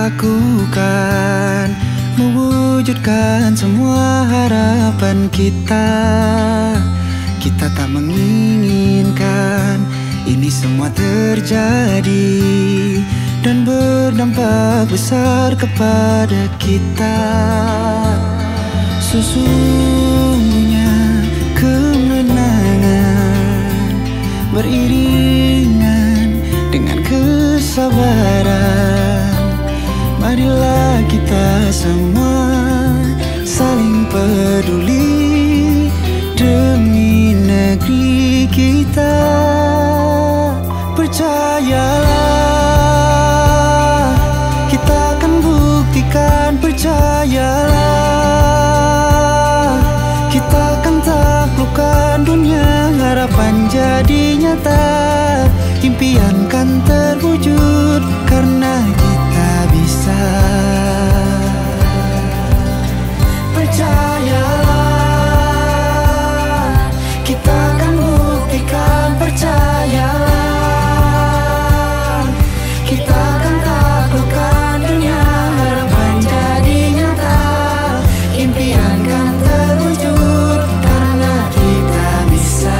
lakukan, mewujudkan semua harapan kita. Kita tak menginginkan ini semua terjadi dan berdampak besar kepada kita. Sesungguhnya kemenangan beriringan dengan kesabaran. Marilah kita semua saling peduli demi negeri kita. Percayalah, kita akan buktikan. Percayalah, kita akan taklukkan dunia. Harapan jadi nyata, impian kan terwujud karena kita bisa. Percayalah, kita akan buktikan. Percayalah, kita akan taklukkan dunia. Harapan jadi nyata, impian kan terwujud karena kita bisa.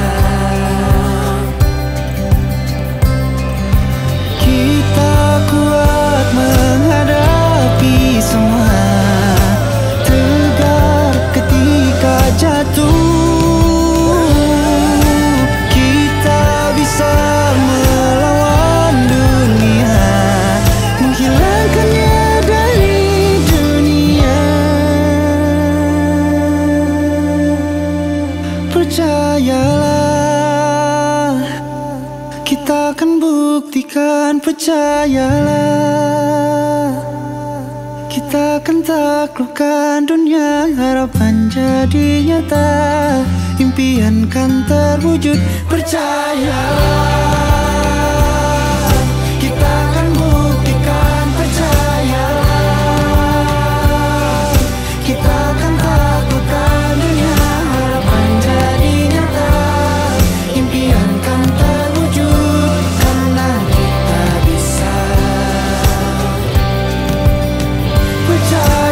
Kita kuat menghadapi semua, tegar ketika jatuh. Kita bisa melawan dunia, menghilangkannya dari dunia. Percayalah, kita akan buktikan. Percayalah, kita akan taklukkan dunia. Harapan jadi nyata, impian kan terwujud. Percayalah, kita akan buktikan. Percayalah, kita akan taklukkan dunia. Harapan jadi nyata, impian kan terwujud karena kita bisa. Percaya.